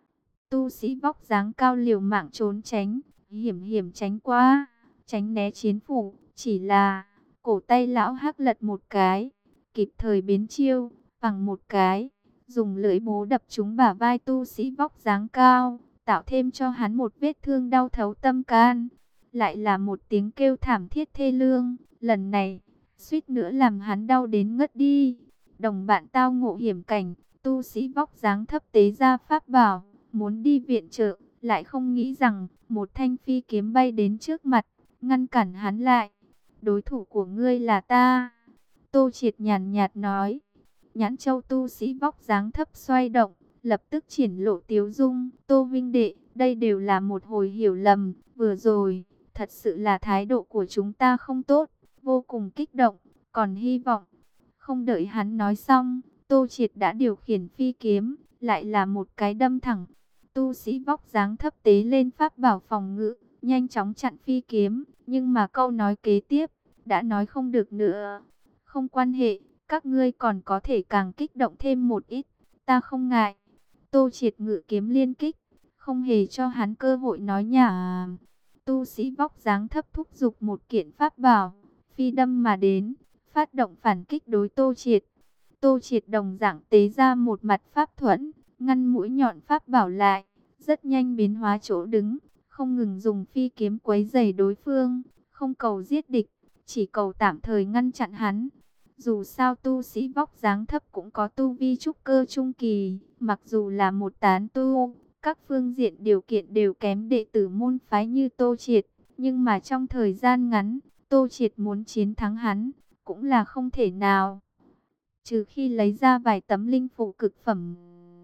Tu sĩ vóc dáng cao liều mạng trốn tránh, hiểm hiểm tránh qua, tránh né chiến phủ, chỉ là cổ tay lão Hắc lật một cái, kịp thời biến chiêu, bằng một cái, dùng lưỡi búa đập trúng bả vai tu sĩ vóc dáng cao, tạo thêm cho hắn một vết thương đau thấu tâm can. Lại là một tiếng kêu thảm thiết thê lương, lần này suýt nữa làm hắn đau đến ngất đi. Đồng bạn tao ngộ hiểm cảnh, tu sĩ vóc dáng thấp tế ra pháp bảo, muốn đi viện trợ, lại không nghĩ rằng một thanh phi kiếm bay đến trước mặt, ngăn cản hắn lại. Đối thủ của ngươi là ta. Tô Triệt nhàn nhạt nói. Nhãn châu tu sĩ vóc dáng thấp xoay động, lập tức triển lộ tiếu dung. Tô vinh đệ, đây đều là một hồi hiểu lầm, vừa rồi thật sự là thái độ của chúng ta không tốt, vô cùng kích động, còn hy vọng. Không đợi hắn nói xong, Tô Triệt đã điều khiển phi kiếm, lại là một cái đâm thẳng. Tu sĩ vóc dáng thấp tế lên pháp bảo phòng ngự, nhanh chóng chặn phi kiếm, nhưng mà câu nói kế tiếp, đã nói không được nữa. Không quan hệ, các ngươi còn có thể càng kích động thêm một ít, ta không ngại. Tô Triệt ngự kiếm liên kích, không hề cho hắn cơ hội nói nhả. Tu sĩ vóc dáng thấp thúc giục một kiện pháp bảo, phi đâm mà đến, phát động phản kích đối Tô Triệt. Tô Triệt đồng dạng tế ra một mặt pháp thuẫn, ngăn mũi nhọn pháp bảo lại, rất nhanh biến hóa chỗ đứng, không ngừng dùng phi kiếm quấy rầy đối phương, không cầu giết địch, chỉ cầu tạm thời ngăn chặn hắn. Dù sao tu sĩ vóc dáng thấp cũng có tu vi trúc cơ trung kỳ, mặc dù là một tán tu, các phương diện điều kiện đều kém đệ tử môn phái như Tô Triệt, nhưng mà trong thời gian ngắn, Tô Triệt muốn chiến thắng hắn, cũng là không thể nào. Trừ khi lấy ra vài tấm linh phù cực phẩm.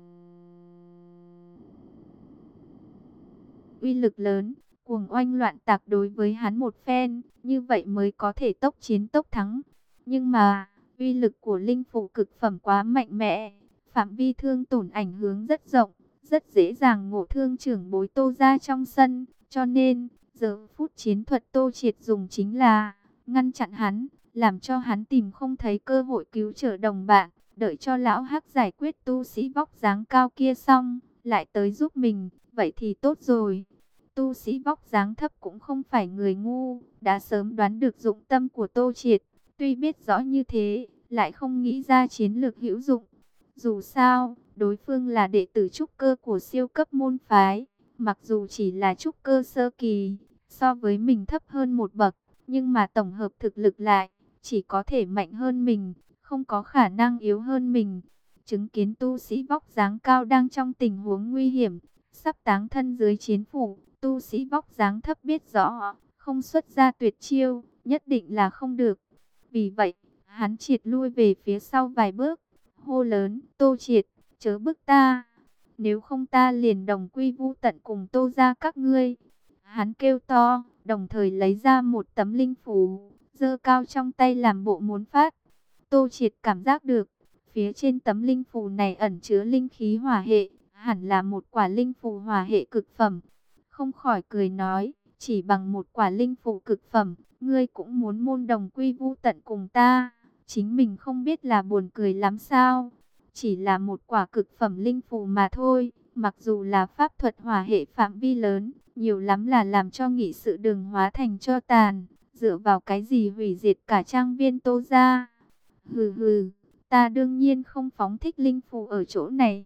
Uy lực lớn, cuồng oanh loạn tạc đối với hắn một phen, như vậy mới có thể tốc chiến tốc thắng. Nhưng mà, uy lực của linh phù cực phẩm quá mạnh mẽ, phạm vi thương tổn ảnh hưởng rất rộng, rất dễ dàng ngộ thương trưởng bối Tô ra trong sân, cho nên, giờ phút chiến thuật Tô Triệt dùng chính là ngăn chặn hắn, làm cho hắn tìm không thấy cơ hội cứu trợ đồng bạn, đợi cho lão Hắc giải quyết tu sĩ vóc dáng cao kia xong, lại tới giúp mình, vậy thì tốt rồi. Tu sĩ vóc dáng thấp cũng không phải người ngu, đã sớm đoán được dụng tâm của Tô Triệt, tuy biết rõ như thế, lại không nghĩ ra chiến lược hữu dụng. Dù sao, đối phương là đệ tử trúc cơ của siêu cấp môn phái, mặc dù chỉ là trúc cơ sơ kỳ, so với mình thấp hơn một bậc, nhưng mà tổng hợp thực lực lại, chỉ có thể mạnh hơn mình, không có khả năng yếu hơn mình. Chứng kiến tu sĩ vóc dáng cao đang trong tình huống nguy hiểm, sắp táng thân dưới chiến phủ, tu sĩ vóc dáng thấp biết rõ, không xuất ra tuyệt chiêu, nhất định là không được. Vì vậy, Hắn triệt lui về phía sau vài bước, hô lớn, Tô Triệt, chớ bức ta, nếu không ta liền đồng quy vu tận cùng Tô gia các ngươi. Hắn kêu to, đồng thời lấy ra một tấm linh phù, giơ cao trong tay làm bộ muốn phát. Tô Triệt cảm giác được, phía trên tấm linh phù này ẩn chứa linh khí hỏa hệ, hẳn là một quả linh phù hỏa hệ cực phẩm. Không khỏi cười nói, chỉ bằng một quả linh phù cực phẩm, ngươi cũng muốn môn đồng quy vu tận cùng ta, chính mình không biết là buồn cười lắm sao? Chỉ là một quả cực phẩm linh phù mà thôi, mặc dù là pháp thuật hỏa hệ phạm vi lớn, nhiều lắm là làm cho nghị sự đường hóa thành tro tàn, dựa vào cái gì hủy diệt cả trang viên Tô gia? Hừ hừ, ta đương nhiên không phóng thích linh phù ở chỗ này.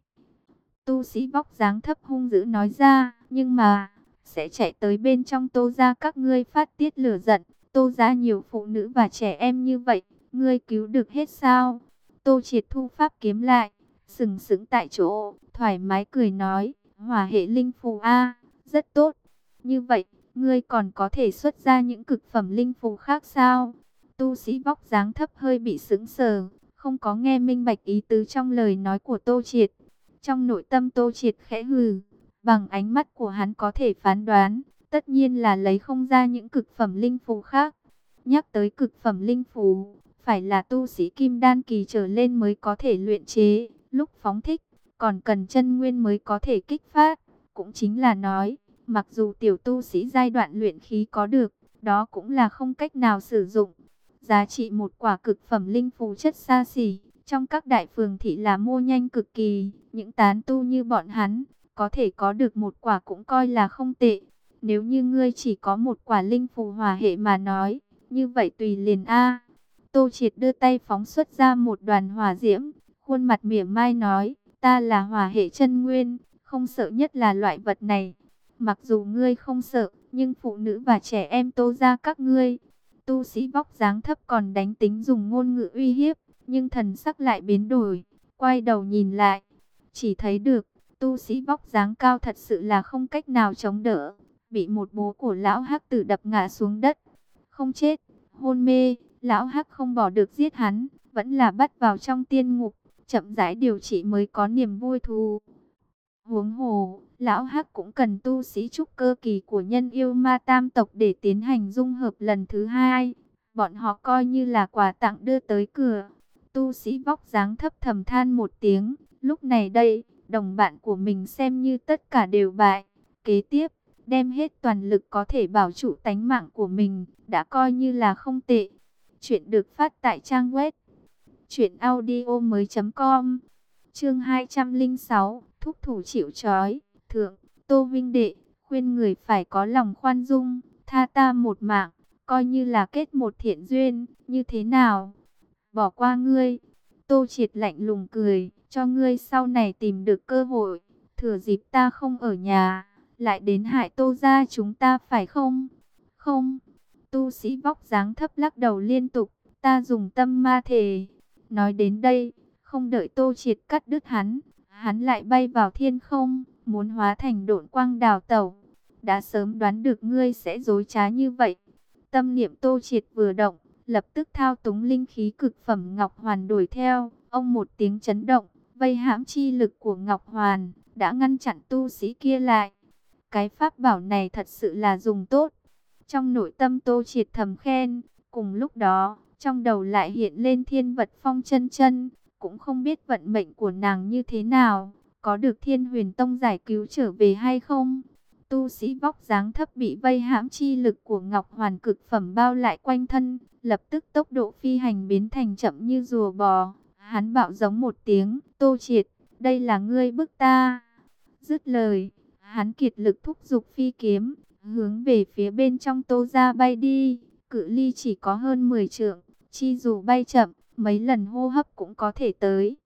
Tu sĩ vóc dáng thấp hung dữ nói ra, nhưng mà sẽ chạy tới bên trong Tô gia các ngươi phát tiết lửa giận. Tô gia nhiều phụ nữ và trẻ em như vậy, ngươi cứu được hết sao? Tô Triệt thu pháp kiếm lại, sừng sững tại chỗ, thoải mái cười nói, hỏa hệ linh phù a, rất tốt. Như vậy, ngươi còn có thể xuất ra những cực phẩm linh phù khác sao? Tu sĩ vóc dáng thấp hơi bị sững sờ, không có nghe minh bạch ý tứ trong lời nói của Tô Triệt. Trong nội tâm Tô Triệt khẽ hừ, bằng ánh mắt của hắn có thể phán đoán, tất nhiên là lấy không ra những cực phẩm linh phù khác. Nhắc tới cực phẩm linh phù, phải là tu sĩ kim đan kỳ trở lên mới có thể luyện chế, lúc phóng thích, còn cần chân nguyên mới có thể kích phát. Cũng chính là nói, mặc dù tiểu tu sĩ giai đoạn luyện khí có được, đó cũng là không cách nào sử dụng. Giá trị một quả cực phẩm linh phù chất xa xỉ, trong các đại phường thị là mua nhanh cực kỳ. Những tán tu như bọn hắn, có thể có được một quả cũng coi là không tệ. Nếu như ngươi chỉ có một quả linh phù hỏa hệ mà nói, như vậy tùy liền a. Tô Triệt đưa tay phóng xuất ra một đoàn hỏa diễm, khuôn mặt mỉa mai nói, ta là hỏa hệ chân nguyên, không sợ nhất là loại vật này. Mặc dù ngươi không sợ, nhưng phụ nữ và trẻ em Tô gia các ngươi. Tu sĩ vóc dáng thấp còn đánh tính dùng ngôn ngữ uy hiếp, nhưng thần sắc lại biến đổi, quay đầu nhìn lại, chỉ thấy được, tu sĩ vóc dáng cao thật sự là không cách nào chống đỡ, bị một búa của lão hắc tử đập ngã xuống đất, không chết, hôn mê. Lão hắc không bỏ được giết hắn, vẫn là bắt vào trong tiên ngục, chậm rãi điều trị mới có niềm vui thú. Huống hồ, lão hắc cũng cần tu sĩ trúc cơ kỳ của nhân yêu ma tam tộc để tiến hành dung hợp lần thứ hai. Bọn họ coi như là quà tặng đưa tới cửa. Tu sĩ vóc dáng thấp thầm than một tiếng, lúc này đây, đồng bạn của mình xem như tất cả đều bại. Kế tiếp, đem hết toàn lực có thể bảo trụ tánh mạng của mình, đã coi như là không tệ. Chuyện được phát tại trang web truyện audio mới chấm com. Chương hai trăm lẻ sáu, thúc thủ chịu trói. Thượng, Tô Vinh Đệ, khuyên người phải có lòng khoan dung, tha ta một mạng, coi như là kết một thiện duyên, như thế nào? Bỏ qua ngươi. Tô Triệt lạnh lùng cười, cho ngươi sau này tìm được cơ hội, thừa dịp ta không ở nhà, lại đến hại Tô gia chúng ta phải không? Không. Tu sĩ vóc dáng thấp lắc đầu liên tục, ta dùng tâm ma thể. Nói đến đây, không đợi Tô Triệt cắt đứt hắn, hắn lại bay vào thiên không, muốn hóa thành độn quang đào tẩu. Đã sớm đoán được ngươi sẽ dối trá như vậy. Tâm niệm Tô Triệt vừa động, lập tức thao túng linh khí cực phẩm Ngọc Hoàn đuổi theo. Ông một tiếng chấn động, vây hãm chi lực của Ngọc Hoàn đã ngăn chặn tu sĩ kia lại. Cái pháp bảo này thật sự là dùng tốt. Trong nội tâm Tô Triệt thầm khen, cùng lúc đó, trong đầu lại hiện lên Thiên Vật Phong chân chân, cũng không biết vận mệnh của nàng như thế nào, có được Thiên Huyền Tông giải cứu trở về hay không. Tu sĩ vóc dáng thấp bị vây hãm chi lực của Ngọc Hoàn cực phẩm bao lại quanh thân, lập tức tốc độ phi hành biến thành chậm như rùa bò. Hắn bạo giống một tiếng, Tô Triệt, đây là ngươi bức ta. Dứt lời, hắn kiệt lực thúc giục phi kiếm, hướng về phía bên trong Tô gia bay đi, cự ly chỉ có hơn mười trượng, chi dù bay chậm, mấy lần hô hấp cũng có thể tới.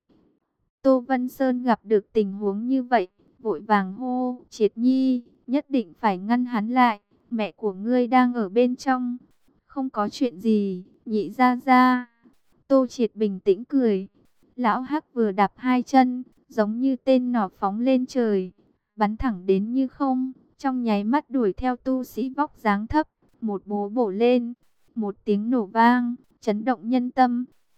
Tô Vân Sơn gặp được tình huống như vậy, vội vàng hô, Triệt Nhi, nhất định phải ngăn hắn lại, mẹ của ngươi đang ở bên trong. Không có chuyện gì, nhị gia gia. Tô Triệt bình tĩnh cười. Lão Hắc vừa đạp hai chân, giống như tên nỏ phóng lên trời, bắn thẳng đến như không, trong nháy mắt đuổi theo tu sĩ vóc dáng thấp, một búa bổ lên, một tiếng nổ vang, chấn động nhân tâm.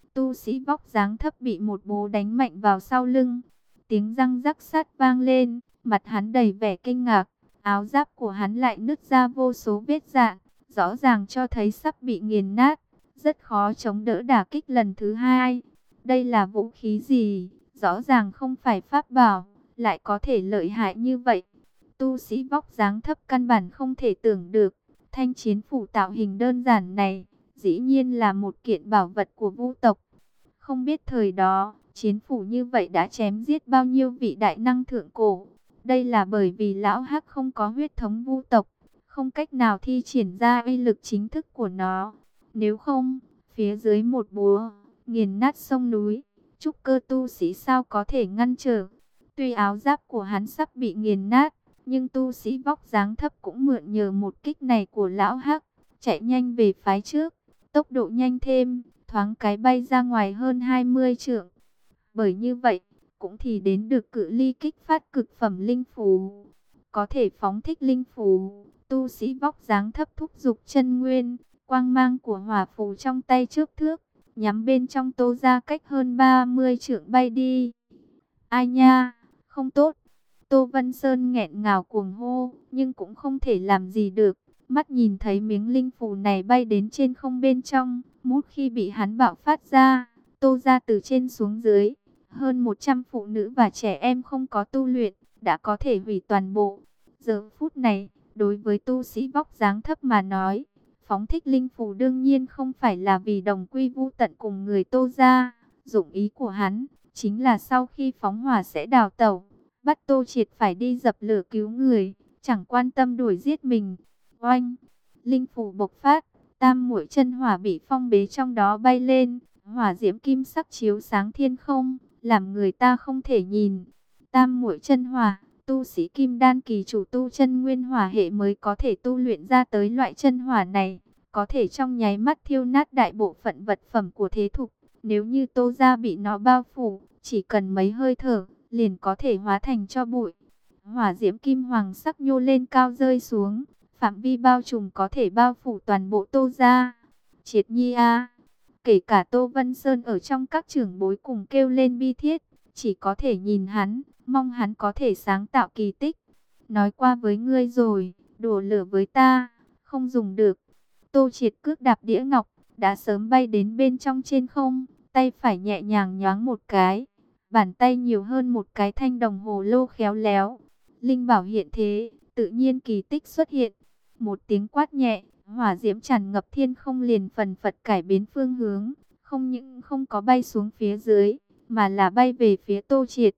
Tu sĩ vóc dáng thấp bị một búa đánh mạnh vào sau lưng. Tiếng răng rắc sát vang lên, mặt hắn đầy vẻ kinh ngạc. Áo giáp của hắn lại nứt ra vô số vết rạn, rõ ràng cho thấy sắp bị nghiền nát. Rất khó chống đỡ đả kích lần thứ hai. Đây là vũ khí gì? Rõ ràng không phải pháp bảo, lại có thể lợi hại như vậy. Tu sĩ vóc dáng thấp căn bản không thể tưởng được. Thanh chiến phủ tạo hình đơn giản này, dĩ nhiên là một kiện bảo vật của Vu tộc. Không biết thời đó, chiến phủ như vậy đã chém giết bao nhiêu vị đại năng thượng cổ. Đây là bởi vì lão Hắc không có huyết thống Vu tộc, không cách nào thi triển ra uy lực chính thức của nó. Nếu không, phía dưới một búa, nghiền nát sông núi, trúc cơ tu sĩ sao có thể ngăn trở. Tuy áo giáp của hắn sắp bị nghiền nát, nhưng tu sĩ vóc dáng thấp cũng mượn nhờ một kích này của lão Hắc, chạy nhanh về phái trước, tốc độ nhanh thêm, thoáng cái bay ra ngoài hơn hai mươi trượng. Bởi như vậy, cũng thì đến được cự ly kích phát cực phẩm linh phù. Có thể phóng thích linh phù, tu sĩ vóc dáng thấp thúc dục chân nguyên, quang mang của hỏa phù trong tay trước thước, nhắm bên trong Tô ra cách hơn ba mươi trượng bay đi. Ai nha, không tốt. Tô Vân Sơn nghẹn ngào cuồng hô, nhưng cũng không thể làm gì được. Mắt nhìn thấy miếng linh phù này bay đến trên không bên trong, mút khi bị hắn bạo phát ra, Tô ra từ trên xuống dưới. Hơn một trăm phụ nữ và trẻ em không có tu luyện, đã có thể hủy toàn bộ. Giờ phút này, đối với tu sĩ vóc dáng thấp mà nói, phóng thích linh phù đương nhiên không phải là vì đồng quy vu tận cùng người Tô ra. Dụng ý của hắn, chính là sau khi phóng hỏa sẽ đào tẩu, bắt Tô Triệt phải đi dập lửa cứu người, chẳng quan tâm đuổi giết mình. Oanh! Linh phù bộc phát, tam muội chân hỏa bị phong bế trong đó bay lên, hỏa diễm kim sắc chiếu sáng thiên không, làm người ta không thể nhìn. Tam muội chân hỏa, tu sĩ kim đan kỳ chủ tu chân nguyên hỏa hệ mới có thể tu luyện ra tới loại chân hỏa này, có thể trong nháy mắt thiêu nát đại bộ phận vật phẩm của thế thục. Nếu như Tô ra bị nó bao phủ, chỉ cần mấy hơi thở, liền có thể hóa thành cho bụi. Hỏa diễm kim hoàng sắc nhô lên cao rơi xuống, phạm vi bao trùm có thể bao phủ toàn bộ Tô ra. Triệt nhi a! Kể cả Tô Vân Sơn ở trong các trưởng bối cùng kêu lên bi thiết, chỉ có thể nhìn hắn, mong hắn có thể sáng tạo kỳ tích. Nói qua với ngươi rồi, đổ lửa với ta, không dùng được. Tô Triệt cước đạp đĩa ngọc, đã sớm bay đến bên trong trên không, tay phải nhẹ nhàng nhoáng một cái, bàn tay nhiều hơn một cái thanh đồng hồ lô khéo léo. Linh bảo hiện thế, tự nhiên kỳ tích xuất hiện. Một tiếng quát nhẹ, hỏa diễm tràn ngập thiên không liền phần phật cải biến phương hướng, không những không có bay xuống phía dưới, mà là bay về phía Tô Triệt.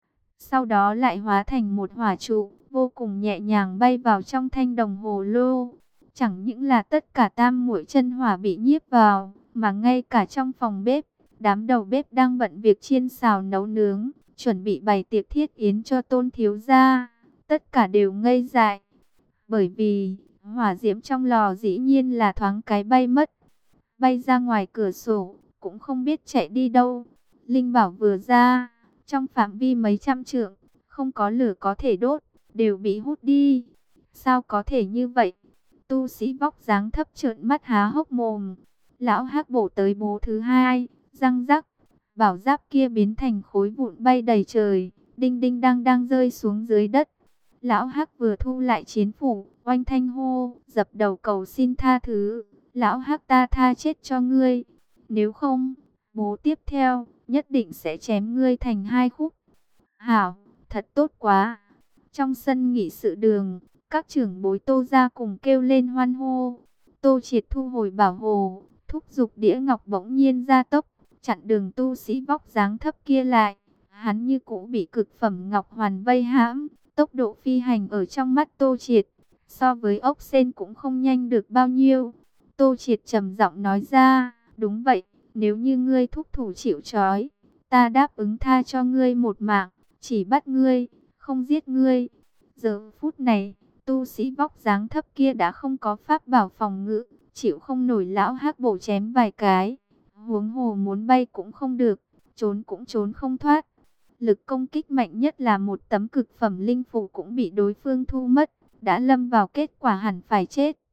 Sau đó lại hóa thành một hỏa trụ, vô cùng nhẹ nhàng bay vào trong thanh đồng hồ lô. Chẳng những là tất cả tam muội chân hỏa bị nhiếp vào, mà ngay cả trong phòng bếp, đám đầu bếp đang bận việc chiên xào nấu nướng, chuẩn bị bày tiệc thiết yến cho Tôn thiếu gia, tất cả đều ngây dại. Bởi vì, hỏa diễm trong lò dĩ nhiên là thoáng cái bay mất, bay ra ngoài cửa sổ, cũng không biết chạy đi đâu. Linh bảo vừa ra, trong phạm vi mấy trăm trượng, không có lửa có thể đốt, đều bị hút đi. Sao có thể như vậy? Tu sĩ vóc dáng thấp trợn mắt há hốc mồm. Lão Hắc bổ tới bố thứ hai, răng rắc, bảo giáp kia biến thành khối vụn bay đầy trời, đinh đinh đang đang rơi xuống dưới đất. Lão Hắc vừa thu lại chiến phủ, oanh thanh hô, dập đầu cầu xin tha thứ. Lão Hắc, ta tha chết cho ngươi, nếu không, bố tiếp theo nhất định sẽ chém ngươi thành hai khúc. Hảo, thật tốt quá. Trong sân nghị sự đường, các trưởng bối Tô ra cùng kêu lên hoan hô. Tô Triệt thu hồi bảo hồ, thúc giục đĩa ngọc bỗng nhiên ra tốc, chặn đường tu sĩ vóc dáng thấp kia lại. Hắn như cũ bị cực phẩm ngọc hoàn vây hãm, tốc độ phi hành ở trong mắt Tô Triệt, so với ốc sên cũng không nhanh được bao nhiêu. Tô Triệt trầm giọng nói ra, đúng vậy, nếu như ngươi thúc thủ chịu trói, ta đáp ứng tha cho ngươi một mạng, chỉ bắt ngươi, không giết ngươi. Giờ phút này, tu sĩ vóc dáng thấp kia đã không có pháp bảo phòng ngự, chịu không nổi lão Hắc bổ chém vài cái. Huống hồ muốn bay cũng không được, trốn cũng trốn không thoát. Lực công kích mạnh nhất là một tấm cực phẩm linh phù cũng bị đối phương thu mất, đã lâm vào kết quả hẳn phải chết.